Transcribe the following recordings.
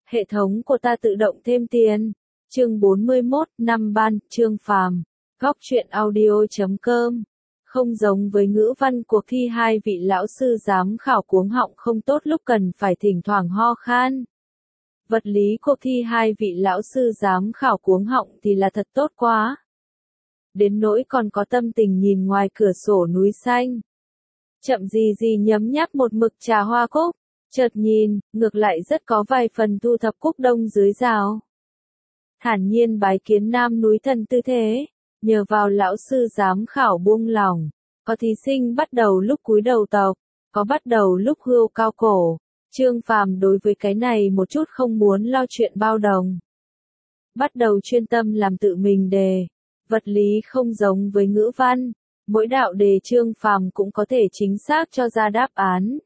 Hệ thống của ta tự động thêm tiền. Chương 41, năm ban, Trương Phàm. Góc truyện audio.com. Không giống với ngữ văn cuộc thi hai vị lão sư giám khảo cuống họng không tốt lúc cần phải thỉnh thoảng ho khan. Vật lý cuộc thi hai vị lão sư giám khảo cuống họng thì là thật tốt quá. Đến nỗi còn có tâm tình nhìn ngoài cửa sổ núi xanh. Chậm gì gì nhấm nháp một mực trà hoa cúc, chợt nhìn, ngược lại rất có vài phần thu thập cúc đông dưới rào. Thản nhiên bái kiến nam núi thần tư thế, nhờ vào lão sư giám khảo buông lỏng, có thí sinh bắt đầu lúc cúi đầu tộc, có bắt đầu lúc hươu cao cổ. Trương Phàm đối với cái này một chút không muốn lo chuyện bao đồng. Bắt đầu chuyên tâm làm tự mình đề. Vật lý không giống với ngữ văn, mỗi đạo đề Trương Phàm cũng có thể chính xác cho ra đáp án.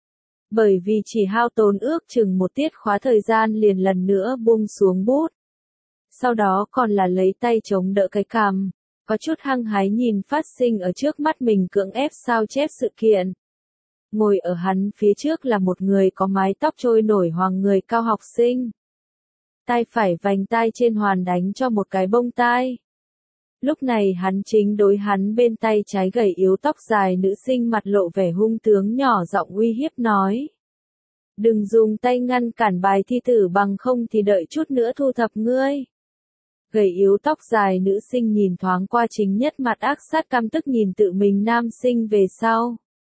Bởi vì chỉ hao tốn ước chừng một tiết khóa thời gian liền lần nữa buông xuống bút. Sau đó còn là lấy tay chống đỡ cái cằm, có chút hăng hái nhìn phát sinh ở trước mắt mình cưỡng ép sao chép sự kiện. Ngồi ở hắn phía trước là một người có mái tóc trôi nổi hoàng người cao học sinh. Tay phải vành tai trên hoàn đánh cho một cái bông tai. Lúc này hắn chính đối hắn bên tay trái gầy yếu tóc dài nữ sinh mặt lộ vẻ hung tướng nhỏ giọng uy hiếp nói. Đừng dùng tay ngăn cản bài thi tử bằng không thì đợi chút nữa thu thập ngươi. Gầy yếu tóc dài nữ sinh nhìn thoáng qua chính nhất mặt ác sát căm tức nhìn tự mình nam sinh về sau.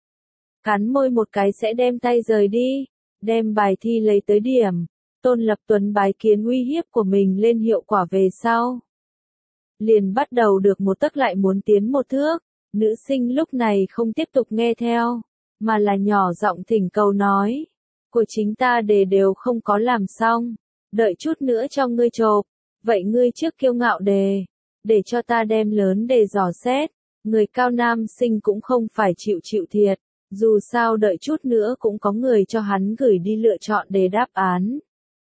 Cắn môi một cái sẽ đem tay rời đi, đem bài thi lấy tới điểm. Tôn Lập Tuấn bái kiến uy hiếp của mình lên hiệu quả về sau. Liền bắt đầu được một tấc lại muốn tiến một thước, nữ sinh lúc này không tiếp tục nghe theo, mà là nhỏ giọng thỉnh cầu nói. Của chính ta đề đều không có làm xong, đợi chút nữa cho ngươi chộp, vậy ngươi trước kiêu ngạo đề, để cho ta đem lớn đề dò xét, người cao nam sinh cũng không phải chịu thiệt, dù sao đợi chút nữa cũng có người cho hắn gửi đi lựa chọn đề đáp án.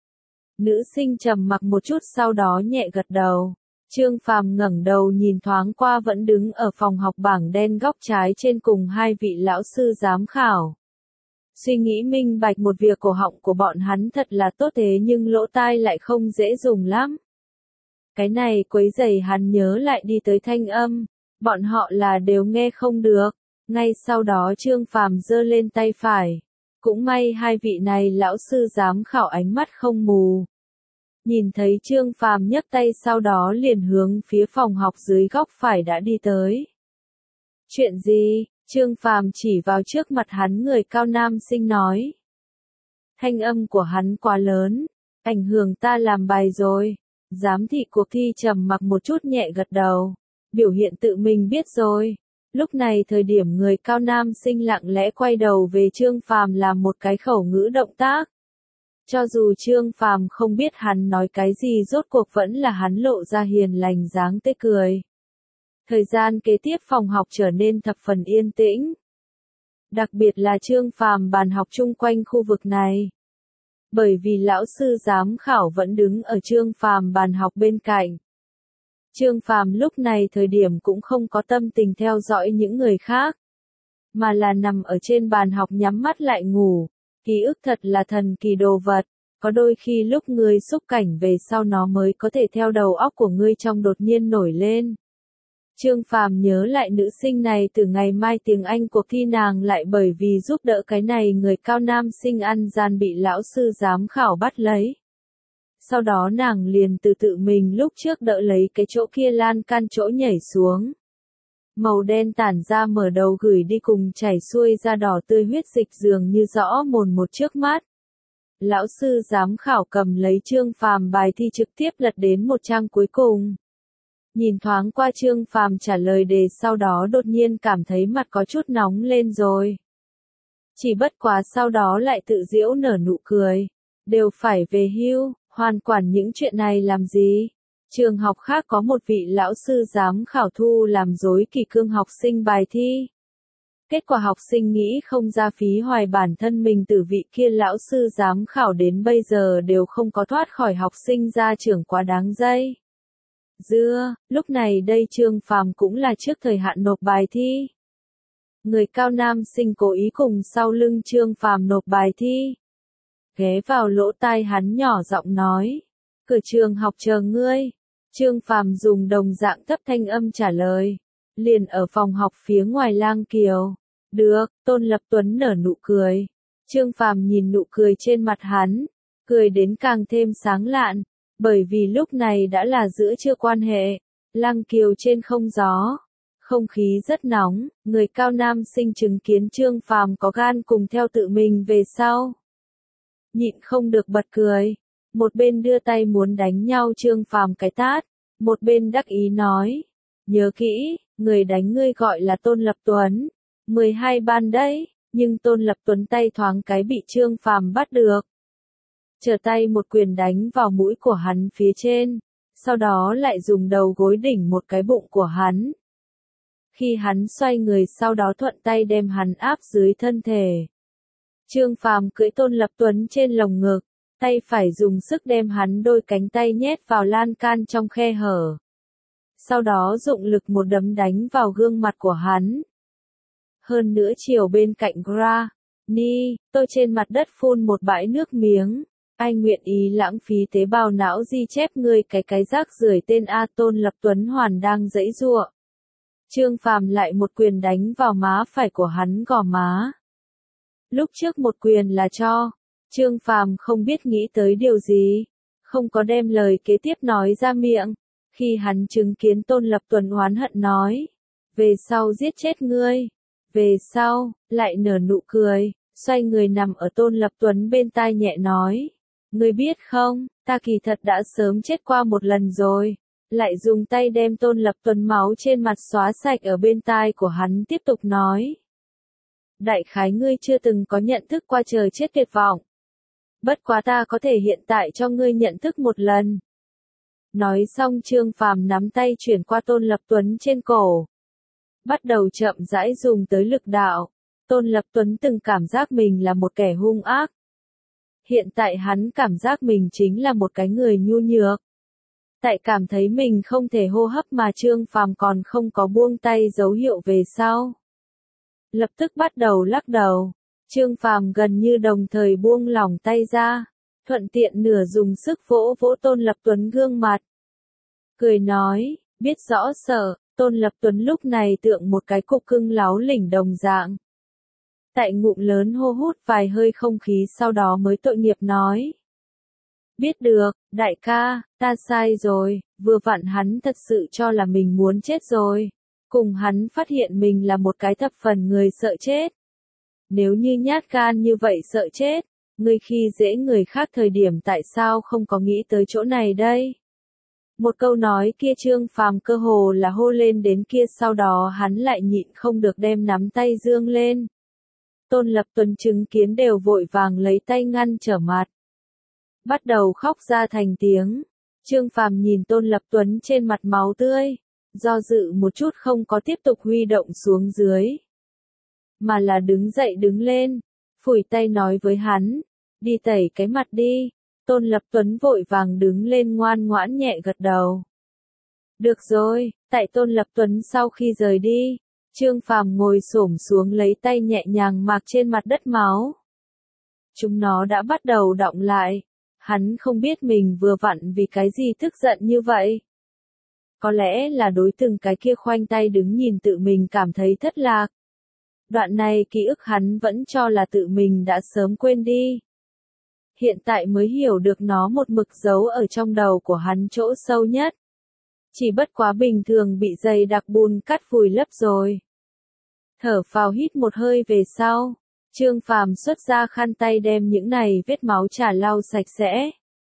Nữ sinh trầm mặc một chút sau đó nhẹ gật đầu. Trương Phàm ngẩng đầu nhìn thoáng qua vẫn đứng ở phòng học bảng đen góc trái trên cùng hai vị lão sư giám khảo. Suy nghĩ minh bạch một việc cổ họng của bọn hắn thật là tốt thế nhưng lỗ tai lại không dễ dùng lắm. Cái này quấy rầy hắn nhớ lại đi tới thanh âm, bọn họ là đều nghe không được. Ngay sau đó Trương Phàm giơ lên tay phải. Cũng may hai vị này lão sư giám khảo ánh mắt không mù. Nhìn thấy Trương Phàm nhấc tay sau đó liền hướng phía phòng học dưới góc phải đã đi tới. Chuyện gì? Trương Phàm chỉ vào trước mặt hắn người cao nam sinh nói. Thanh âm của hắn quá lớn, ảnh hưởng ta làm bài rồi. Giám thị cuộc thi trầm mặc một chút nhẹ gật đầu, biểu hiện tự mình biết rồi. Lúc này thời điểm người cao nam sinh lặng lẽ quay đầu về Trương Phàm làm một cái khẩu ngữ động tác. Cho dù Trương Phàm không biết hắn nói cái gì rốt cuộc vẫn là hắn lộ ra hiền lành dáng tươi cười. Thời gian kế tiếp phòng học trở nên thập phần yên tĩnh. Đặc biệt là Trương Phàm bàn học chung quanh khu vực này. Bởi vì lão sư giám khảo vẫn đứng ở Trương Phàm bàn học bên cạnh. Trương Phàm lúc này thời điểm cũng không có tâm tình theo dõi những người khác. Mà là nằm ở trên bàn học nhắm mắt lại ngủ. Ký ức thật là thần kỳ đồ vật, có đôi khi lúc ngươi xúc cảnh về sau nó mới có thể theo đầu óc của ngươi trong đột nhiên nổi lên. Trương Phàm nhớ lại nữ sinh này từ ngày mai tiếng Anh cuộc thi nàng lại bởi vì giúp đỡ cái này người cao nam sinh ăn gian bị lão sư giám khảo bắt lấy. Sau đó nàng liền từ tự mình lúc trước đỡ lấy cái chỗ kia lan can chỗ nhảy xuống. Màu đen tản ra mở đầu gửi đi cùng chảy xuôi ra đỏ tươi huyết dịch dường như rõ mồn một trước mắt. Lão sư giám khảo cầm lấy Trương Phàm bài thi trực tiếp lật đến một trang cuối cùng. Nhìn thoáng qua Trương Phàm trả lời đề sau đó đột nhiên cảm thấy mặt có chút nóng lên rồi. Chỉ bất quá sau đó lại tự giễu nở nụ cười. Đều phải về hưu, hoàn quản những chuyện này làm gì? Trường học khác có một vị lão sư giám khảo thu làm dối kỷ cương học sinh bài thi. Kết quả học sinh nghĩ không ra phí hoài bản thân mình từ vị kia lão sư giám khảo đến bây giờ đều không có thoát khỏi học sinh ra trường quá đáng dây. Lúc này đây Trương Phàm cũng là trước thời hạn nộp bài thi. Người cao nam sinh cố ý cùng sau lưng Trương Phàm nộp bài thi. ghé vào lỗ tai hắn nhỏ giọng nói, cửa trường học chờ ngươi. Trương Phàm dùng đồng dạng thấp thanh âm trả lời, liền ở phòng học phía ngoài Lang Kiều. Được, Tôn Lập Tuấn nở nụ cười. Trương Phàm nhìn nụ cười trên mặt hắn, cười đến càng thêm sáng lạn, bởi vì lúc này đã là giữa trưa quan hệ. Lang Kiều trên không gió, không khí rất nóng, người cao nam sinh chứng kiến Trương Phàm có gan cùng theo tự mình về sau. Nhịn không được bật cười, một bên đưa tay muốn đánh nhau Trương Phàm cái tát, một bên đắc ý nói, nhớ kỹ, người đánh ngươi gọi là Tôn Lập Tuấn, 12 ban đấy, nhưng Tôn Lập Tuấn tay thoáng cái bị Trương Phàm bắt được. Trở tay một quyền đánh vào mũi của hắn phía trên, sau đó lại dùng đầu gối đỉnh một cái bụng của hắn. Khi hắn xoay người sau đó thuận tay đem hắn áp dưới thân thể. Trương Phàm cưỡi Tôn Lập Tuấn trên lồng ngực, tay phải dùng sức đem hắn đôi cánh tay nhét vào lan can trong khe hở. Sau đó dụng lực một đấm đánh vào gương mặt của hắn. Hơn nữa chiều bên cạnh Granny, tôi trên mặt đất phun một bãi nước miếng. Anh nguyện ý lãng phí tế bào não di chép ngươi cái rác rưởi tên A. Tôn Lập Tuấn hoàn đang giãy giụa. Trương Phàm lại một quyền đánh vào má phải của hắn gò má. Lúc trước một quyền là cho. Trương Phàm không biết nghĩ tới điều gì, không có đem lời kế tiếp nói ra miệng. Khi hắn chứng kiến Tôn Lập Tuấn oán hận nói, về sau giết chết ngươi. Về sau, lại nở nụ cười, xoay người nằm ở Tôn Lập Tuấn bên tai nhẹ nói. Ngươi biết không, ta kỳ thật đã sớm chết qua một lần rồi. Lại dùng tay đem Tôn Lập Tuấn máu trên mặt xóa sạch ở bên tai của hắn tiếp tục nói. Đại khái ngươi chưa từng có nhận thức qua trời chết tuyệt vọng. Bất quá ta có thể hiện tại cho ngươi nhận thức một lần. Nói xong Trương Phàm nắm tay chuyển qua Tôn Lập Tuấn trên cổ. Bắt đầu chậm rãi dùng tới lực đạo. Tôn Lập Tuấn từng cảm giác mình là một kẻ hung ác. Hiện tại hắn cảm giác mình chính là một cái người nhu nhược. Tại cảm thấy mình không thể hô hấp mà Trương Phàm còn không có buông tay dấu hiệu về sau. Lập tức bắt đầu lắc đầu. Trương Phàm gần như đồng thời buông lỏng tay ra, thuận tiện nửa dùng sức vỗ vỗ Tôn Lập Tuấn gương mặt. Cười nói, biết rõ sợ, Tôn Lập Tuấn lúc này tượng một cái cục cưng láo lỉnh đồng dạng. Tại ngụm lớn hô hút vài hơi không khí sau đó mới tội nghiệp nói. Biết được, đại ca, ta sai rồi, vừa vặn hắn thật sự cho là mình muốn chết rồi. Cùng hắn phát hiện mình là một cái thập phần người sợ chết. Nếu như nhát gan như vậy sợ chết, ngươi khi dễ người khác thời điểm tại sao không có nghĩ tới chỗ này đây? Một câu nói kia Trương Phàm cơ hồ là hô lên đến kia sau đó hắn lại nhịn không được đem nắm tay dương lên. Tôn Lập Tuấn chứng kiến đều vội vàng lấy tay ngăn trở mặt. Bắt đầu khóc ra thành tiếng. Trương Phàm nhìn Tôn Lập Tuấn trên mặt máu tươi, do dự một chút không có tiếp tục huy động xuống dưới. Mà là đứng dậy đứng lên, phủi tay nói với hắn, đi tẩy cái mặt đi. Tôn Lập Tuấn vội vàng đứng lên ngoan ngoãn nhẹ gật đầu. Được rồi, tại Tôn Lập Tuấn sau khi rời đi, Trương Phàm ngồi xổm xuống lấy tay nhẹ nhàng mạc trên mặt đất máu. Chúng nó đã bắt đầu đọng lại, hắn không biết mình vừa vặn vì cái gì tức giận như vậy. Có lẽ là đối từng cái kia khoanh tay đứng nhìn tự mình cảm thấy thất lạc. Đoạn này ký ức hắn vẫn cho là tự mình đã sớm quên đi. Hiện tại mới hiểu được nó một mực giấu ở trong đầu của hắn chỗ sâu nhất. Chỉ bất quá bình thường bị dày đặc bùn cắt vùi lấp rồi. Thở phào hít một hơi về sau, Trương Phàm xuất ra khăn tay đem những này vết máu trà lau sạch sẽ.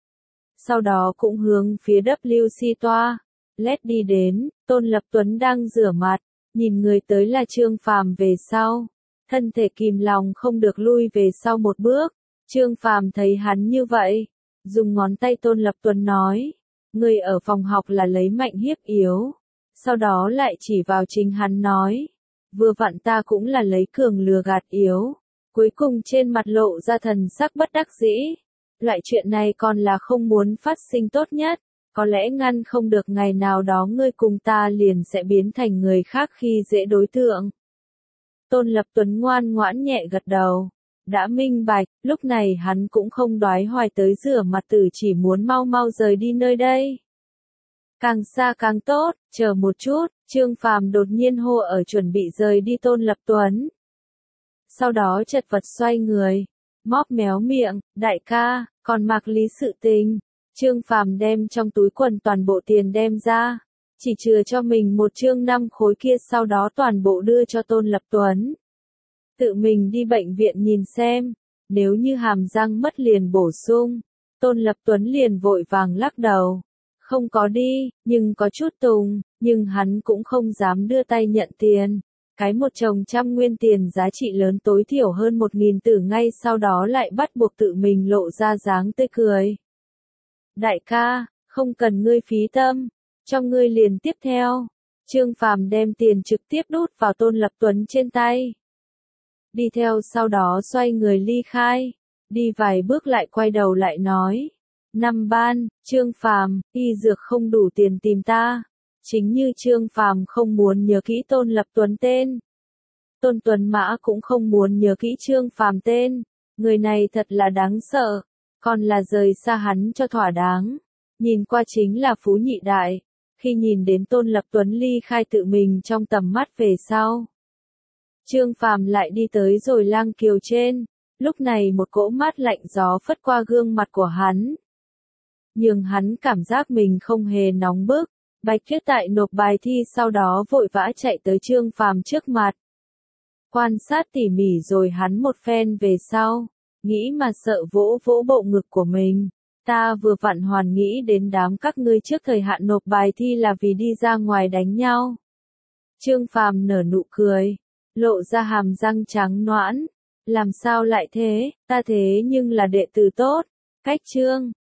Sau đó cũng hướng phía WC toilet đi đến, Tôn Lập Tuấn đang rửa mặt, nhìn người tới là Trương Phàm về sau. Thân thể kìm lòng không được lui về sau một bước. Trương Phàm thấy hắn như vậy, dùng ngón tay Tôn Lập Tuấn nói, người ở phòng học là lấy mạnh hiếp yếu. Sau đó lại chỉ vào chính hắn nói, vừa vặn ta cũng là lấy cường lừa gạt yếu. Cuối cùng trên mặt lộ ra thần sắc bất đắc dĩ. Loại chuyện này còn là không muốn phát sinh tốt nhất, có lẽ ngăn không được ngày nào đó ngươi cùng ta liền sẽ biến thành người khác khi dễ đối tượng. Tôn Lập Tuấn ngoan ngoãn nhẹ gật đầu. đã minh bạch, lúc này hắn cũng không đoái hoài tới rửa mặt tử, chỉ muốn mau mau rời đi nơi đây. Càng xa càng tốt, chờ một chút, Trương Phàm đột nhiên hô ở chuẩn bị rời đi Tôn Lập Tuấn. Sau đó chật vật xoay người, móc méo miệng, đại ca, còn Mạc Lý sự tình. Trương Phàm đem trong túi quần toàn bộ tiền đem ra, chỉ chừa cho mình một chương 5 khối kia, sau đó toàn bộ đưa cho Tôn Lập Tuấn. Tự mình đi bệnh viện nhìn xem, nếu như hàm răng mất liền bổ sung. Tôn Lập Tuấn liền vội vàng lắc đầu. Không có đi, nhưng có chút tùng, nhưng hắn cũng không dám đưa tay nhận tiền. Cái một chồng 100 nguyên tiền giá trị lớn tối thiểu hơn 1.000 tử, ngay sau đó lại bắt buộc tự mình lộ ra dáng tươi cười. Đại ca, không cần ngươi phí tâm, cho ngươi liền tiếp theo. Trương Phàm đem tiền trực tiếp đút vào Tôn Lập Tuấn trên tay. Đi theo sau đó xoay người ly khai, đi vài bước lại quay đầu lại nói. Năm ban, Trương Phàm, y dược không đủ tiền tìm ta. Chính như Trương Phàm không muốn nhớ kỹ Tôn Lập Tuấn tên. Tôn Tuấn Mã cũng không muốn nhớ kỹ Trương Phàm tên. Người này thật là đáng sợ, còn là rời xa hắn cho thỏa đáng. Nhìn qua chính là phú nhị đại. Khi nhìn đến Tôn Lập Tuấn ly khai tự mình trong tầm mắt về sau, Trương Phàm lại đi tới rồi lang kiều trên. Lúc này một cỗ mát lạnh gió phất qua gương mặt của hắn, nhưng hắn cảm giác mình không hề nóng bức. Bạch Tuyết Tại nộp bài thi sau đó vội vã chạy tới Trương Phàm trước mặt. Quan sát tỉ mỉ rồi hắn một phen về sau, nghĩ mà sợ vỗ vỗ bộ ngực của mình. Ta vừa vặn hoàn nghĩ đến đám các ngươi trước thời hạn nộp bài thi là vì đi ra ngoài đánh nhau. Trương Phàm nở nụ cười, lộ ra hàm răng trắng nõn. Làm sao lại thế, ta thế nhưng là đệ tử tốt. Cách Trương